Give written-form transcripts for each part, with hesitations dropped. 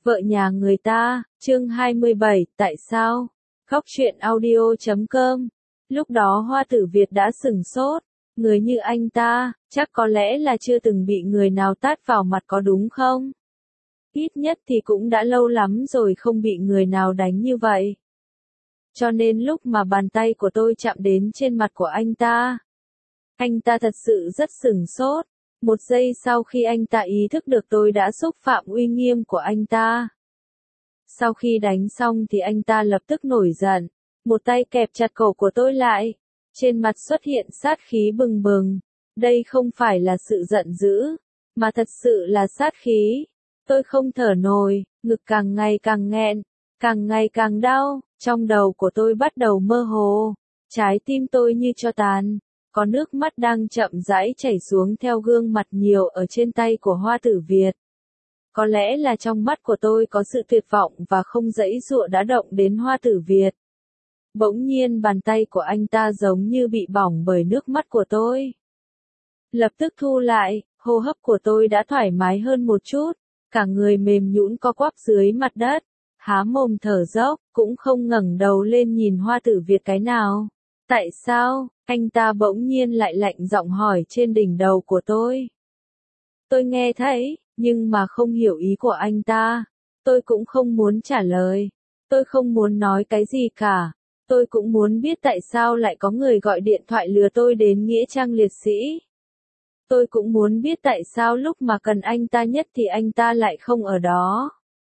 Vợ nhà người ta, chương 27, tại sao? Góc truyện audio.com. Lúc đó Hoa Tử Việt đã sửng sốt, người như anh ta, chắc có lẽ là chưa từng bị người nào tát vào mặt có đúng không? Ít nhất thì cũng đã lâu lắm rồi không bị người nào đánh như vậy. Cho nên lúc mà bàn tay của tôi chạm đến trên mặt của anh ta thật sự rất sửng sốt. Một giây sau khi anh ta ý thức được tôi đã xúc phạm uy nghiêm của anh ta. Sau khi đánh xong thì anh ta lập tức nổi giận, một tay kẹp chặt cổ của tôi lại, trên mặt xuất hiện sát khí bừng bừng. Đây không phải là sự giận dữ, mà thật sự là sát khí. Tôi không thở nổi, ngực càng ngày càng nghẹn, càng ngày càng đau, trong đầu của tôi bắt đầu mơ hồ, trái tim tôi như tro tàn. Có nước mắt đang chậm rãi chảy xuống theo gương mặt nhiều ở trên tay của Hoa Tử Việt. Có lẽ là trong mắt của tôi có sự tuyệt vọng và không giãy giụa đã động đến Hoa Tử Việt. Bỗng nhiên bàn tay của anh ta giống như bị bỏng bởi nước mắt của tôi. Lập tức thu lại, hô hấp của tôi đã thoải mái hơn một chút, cả người mềm nhũn co quắp dưới mặt đất, há mồm thở dốc, cũng không ngẩng đầu lên nhìn Hoa Tử Việt cái nào. Tại sao? Anh ta bỗng nhiên lại lạnh giọng hỏi trên đỉnh đầu của tôi. Tôi nghe thấy, nhưng mà không hiểu ý của anh ta. Tôi cũng không muốn trả lời. Tôi không muốn nói cái gì cả. Tôi cũng muốn biết tại sao lại có người gọi điện thoại lừa tôi đến Nghĩa Trang Liệt Sĩ. Tôi cũng muốn biết tại sao lúc mà cần anh ta nhất thì anh ta lại không ở đó.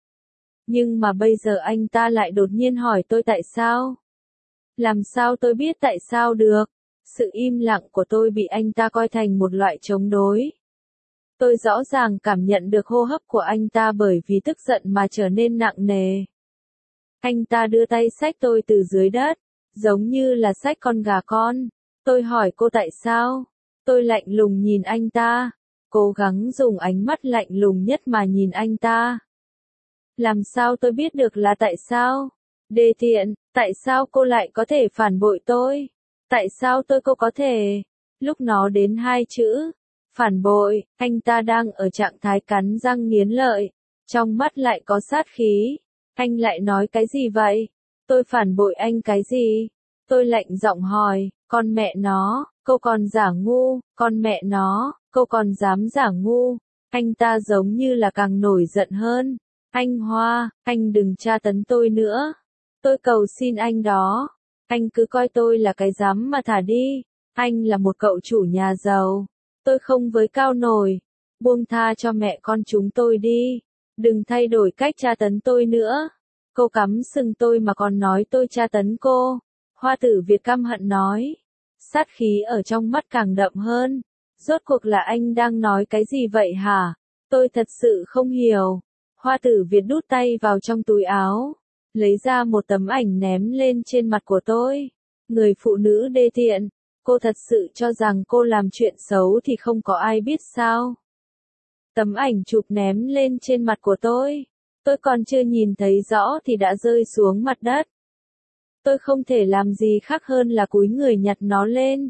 Nhưng mà bây giờ anh ta lại đột nhiên hỏi tôi tại sao. Làm sao tôi biết tại sao được? Sự im lặng của tôi bị anh ta coi thành một loại chống đối. Tôi rõ ràng cảm nhận được hô hấp của anh ta bởi vì tức giận mà trở nên nặng nề. Anh ta đưa tay xách tôi từ dưới đất, giống như là xách con gà con. Tôi hỏi cô tại sao? Tôi lạnh lùng nhìn anh ta, cố gắng dùng ánh mắt lạnh lùng nhất mà nhìn anh ta. Làm sao tôi biết được là tại sao? Đê tiện, tại sao cô lại có thể phản bội tôi? Tại sao cô có thể? Lúc nó đến hai chữ, phản bội, anh ta đang ở trạng thái cắn răng nghiến lợi, trong mắt lại có sát khí. Anh lại nói cái gì vậy? Tôi phản bội anh cái gì? Tôi lạnh giọng hỏi, con mẹ nó, cô còn giả ngu, con mẹ nó, cô còn dám giả ngu. Anh ta giống như là càng nổi giận hơn. Anh Hoa, anh đừng tra tấn tôi nữa. Tôi cầu xin anh đó. Anh cứ coi tôi là cái rắm mà thả đi. Anh là một cậu chủ nhà giàu. Tôi không với cao nổi. Buông tha cho mẹ con chúng tôi đi. Đừng thay đổi cách tra tấn tôi nữa. Cô cắm sừng tôi mà còn nói tôi tra tấn cô. Hoa Tử Việt căm hận nói. Sát khí ở trong mắt càng đậm hơn. Rốt cuộc là anh đang nói cái gì vậy hả? Tôi thật sự không hiểu. Hoa Tử Việt đút tay vào trong túi áo, lấy ra một tấm ảnh ném lên trên mặt của tôi. Người phụ nữ đê tiện, cô thật sự cho rằng cô làm chuyện xấu thì không có ai biết sao? Tấm ảnh chụp ném lên trên mặt của tôi còn chưa nhìn thấy rõ thì đã rơi xuống mặt đất. Tôi không thể làm gì khác hơn là cúi người nhặt nó lên.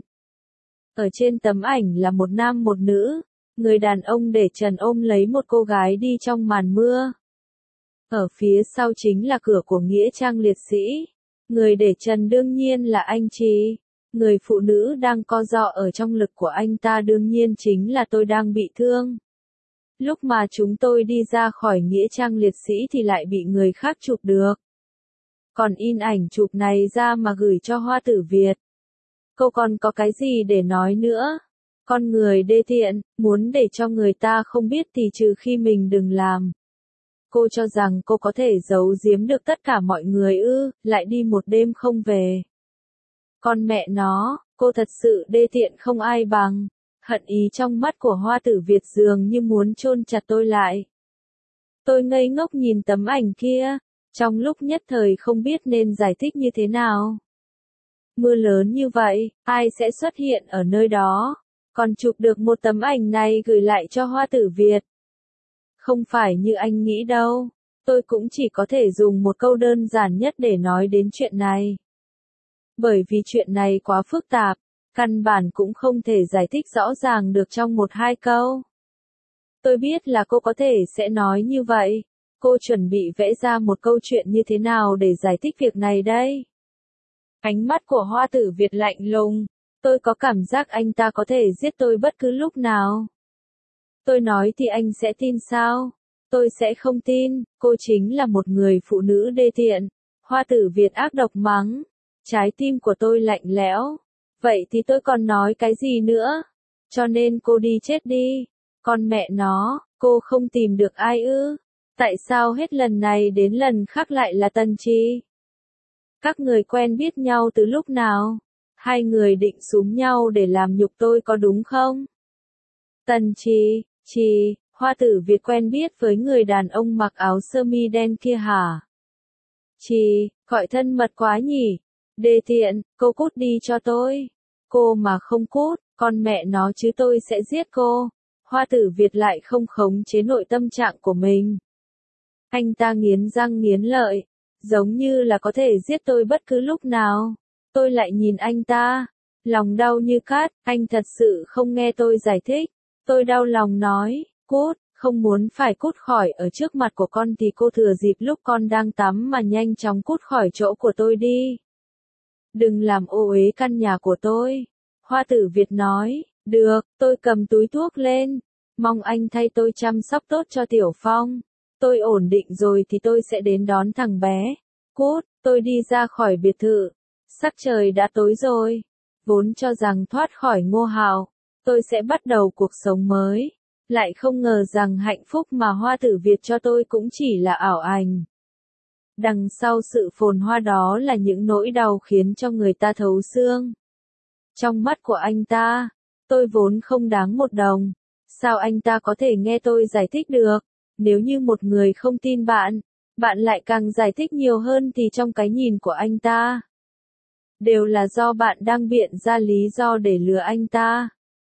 Ở trên tấm ảnh là một nam một nữ. Người đàn ông để trần ôm lấy một cô gái đi trong màn mưa. Ở phía sau chính là cửa của Nghĩa Trang Liệt Sĩ. Người để trần đương nhiên là anh Trí. Người phụ nữ đang co ro ở trong lực của anh ta đương nhiên chính là tôi đang bị thương. Lúc mà chúng tôi đi ra khỏi Nghĩa Trang Liệt Sĩ thì lại bị người khác chụp được. Còn in ảnh chụp này ra mà gửi cho Hoa Tử Việt. Cô còn có cái gì để nói nữa? Con người đê tiện, muốn để cho người ta không biết thì trừ khi mình đừng làm. Cô cho rằng cô có thể giấu giếm được tất cả mọi người ư, lại đi một đêm không về. Con mẹ nó, cô thật sự đê tiện không ai bằng. Hận ý trong mắt của Hoa Tử Việt dường như muốn chôn chặt tôi lại. Tôi ngây ngốc nhìn tấm ảnh kia, trong lúc nhất thời không biết nên giải thích như thế nào. Mưa lớn như vậy, ai sẽ xuất hiện ở nơi đó? Còn chụp được một tấm ảnh này gửi lại cho Hoa Tử Việt. Không phải như anh nghĩ đâu, tôi cũng chỉ có thể dùng một câu đơn giản nhất để nói đến chuyện này. Bởi vì chuyện này quá phức tạp, căn bản cũng không thể giải thích rõ ràng được trong một hai câu. Tôi biết là cô có thể sẽ nói như vậy, cô chuẩn bị vẽ ra một câu chuyện như thế nào để giải thích việc này đây? Ánh mắt của Hoa Tử Việt lạnh lùng. Tôi có cảm giác anh ta có thể giết tôi bất cứ lúc nào. Tôi nói thì anh sẽ tin sao? Tôi sẽ không tin, cô chính là một người phụ nữ đê tiện. Hoa Tử Việt ác độc mắng. Trái tim của tôi lạnh lẽo. Vậy thì tôi còn nói cái gì nữa? Cho nên cô đi chết đi. Con mẹ nó, cô không tìm được ai ư? Tại sao hết lần này đến lần khác lại là Tần Trì? Các người quen biết nhau từ lúc nào? Hai người định xúm nhau để làm nhục tôi có đúng không? Tần Trì, Hoa Tử Việt quen biết với người đàn ông mặc áo sơ mi đen kia hả? Trì, gọi thân mật quá nhỉ? Đê tiện, cô cút đi cho tôi. Cô mà không cút, con mẹ nó chứ tôi sẽ giết cô. Hoa Tử Việt lại không khống chế nội tâm trạng của mình. Anh ta nghiến răng nghiến lợi, giống như là có thể giết tôi bất cứ lúc nào. Tôi lại nhìn anh ta, lòng đau như cát, anh thật sự không nghe tôi giải thích. Tôi đau lòng nói, cút, không muốn phải cút khỏi ở trước mặt của con thì cô thừa dịp lúc con đang tắm mà nhanh chóng cút khỏi chỗ của tôi đi. Đừng làm ô uế căn nhà của tôi. Hoa Tử Việt nói, được, tôi cầm túi thuốc lên. Mong anh thay tôi chăm sóc tốt cho Tiểu Phong. Tôi ổn định rồi thì tôi sẽ đến đón thằng bé. Cút, tôi đi ra khỏi biệt thự. Sắc trời đã tối rồi. Vốn cho rằng thoát khỏi Ngô Hào, tôi sẽ bắt đầu cuộc sống mới. Lại không ngờ rằng hạnh phúc mà Hoa Tử Việt cho tôi cũng chỉ là ảo ảnh. Đằng sau sự phồn hoa đó là những nỗi đau khiến cho người ta thấu xương. Trong mắt của anh ta, tôi vốn không đáng một đồng. Sao anh ta có thể nghe tôi giải thích được? Nếu như một người không tin bạn, bạn lại càng giải thích nhiều hơn thì trong cái nhìn của anh ta, đều là do bạn đang biện ra lý do để lừa anh ta.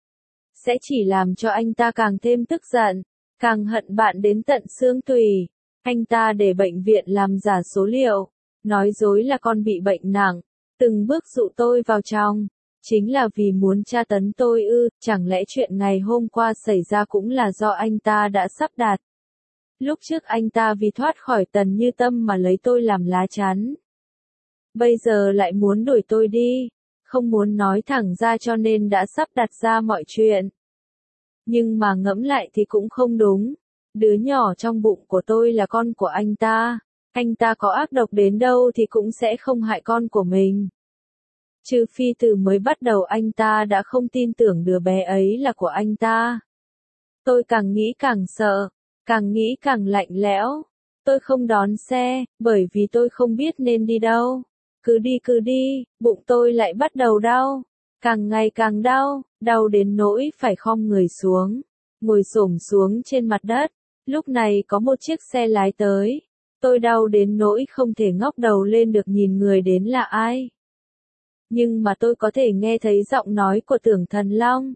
Sẽ chỉ làm cho anh ta càng thêm tức giận, càng hận bạn đến tận xương tủy. Anh ta để bệnh viện làm giả số liệu, nói dối là con bị bệnh nặng, từng bước dụ tôi vào trong. Chính là vì muốn tra tấn tôi ư? Chẳng lẽ chuyện ngày hôm qua xảy ra cũng là do anh ta đã sắp đặt? Lúc trước anh ta vì thoát khỏi Tần Như Tâm mà lấy tôi làm lá chắn. Bây giờ lại muốn đuổi tôi đi, không muốn nói thẳng ra cho nên đã sắp đặt ra mọi chuyện. Nhưng mà ngẫm lại thì cũng không đúng. Đứa nhỏ trong bụng của tôi là con của anh ta. Anh ta có ác độc đến đâu thì cũng sẽ không hại con của mình. Trừ phi từ mới bắt đầu anh ta đã không tin tưởng đứa bé ấy là của anh ta. Tôi càng nghĩ càng sợ, càng nghĩ càng lạnh lẽo. Tôi không đón xe, bởi vì tôi không biết nên đi đâu. Cứ đi, bụng tôi lại bắt đầu đau. Càng ngày càng đau, đau đến nỗi phải khom người xuống, ngồi xổm xuống trên mặt đất. Lúc này có một chiếc xe lái tới. Tôi đau đến nỗi không thể ngóc đầu lên được nhìn người đến là ai. Nhưng mà tôi có thể nghe thấy giọng nói của Tưởng Thần Long.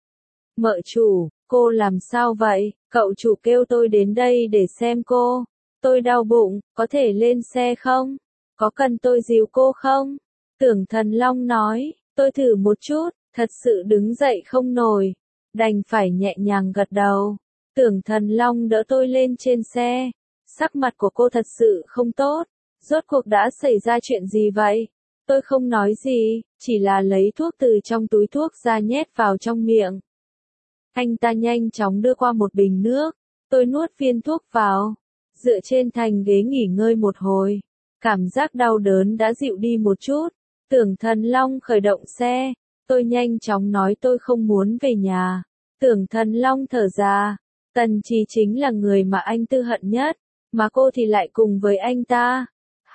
Mợ chủ, cô làm sao vậy? Cậu chủ kêu tôi đến đây để xem cô. Tôi đau bụng, có thể lên xe không? Có cần tôi dìu cô không? Tưởng Thần Long nói, tôi thử một chút, thật sự đứng dậy không nổi. Đành phải nhẹ nhàng gật đầu. Tưởng Thần Long đỡ tôi lên trên xe. Sắc mặt của cô thật sự không tốt. Rốt cuộc đã xảy ra chuyện gì vậy? Tôi không nói gì, chỉ là lấy thuốc từ trong túi thuốc ra nhét vào trong miệng. Anh ta nhanh chóng đưa qua một bình nước. Tôi nuốt viên thuốc vào. Dựa trên thành ghế nghỉ ngơi một hồi. Cảm giác đau đớn đã dịu đi một chút. Tưởng Thần Long khởi động xe. Tôi nhanh chóng nói tôi không muốn về nhà. Tưởng Thần Long thở ra. Tần Trì chính là người mà anh tư hận nhất. Mà cô thì lại cùng với anh ta.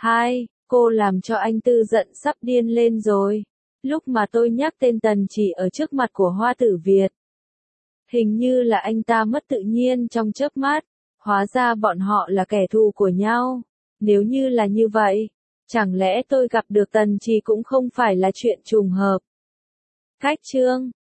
Cô làm cho anh Tư giận sắp điên lên rồi. Lúc mà tôi nhắc tên Tần Trì ở trước mặt của Hoa Tử Việt, hình như là anh ta mất tự nhiên trong chớp mắt. Hóa ra bọn họ là kẻ thù của nhau. Nếu như là như vậy, chẳng lẽ tôi gặp được Tần Trì cũng không phải là chuyện trùng hợp. Cách chương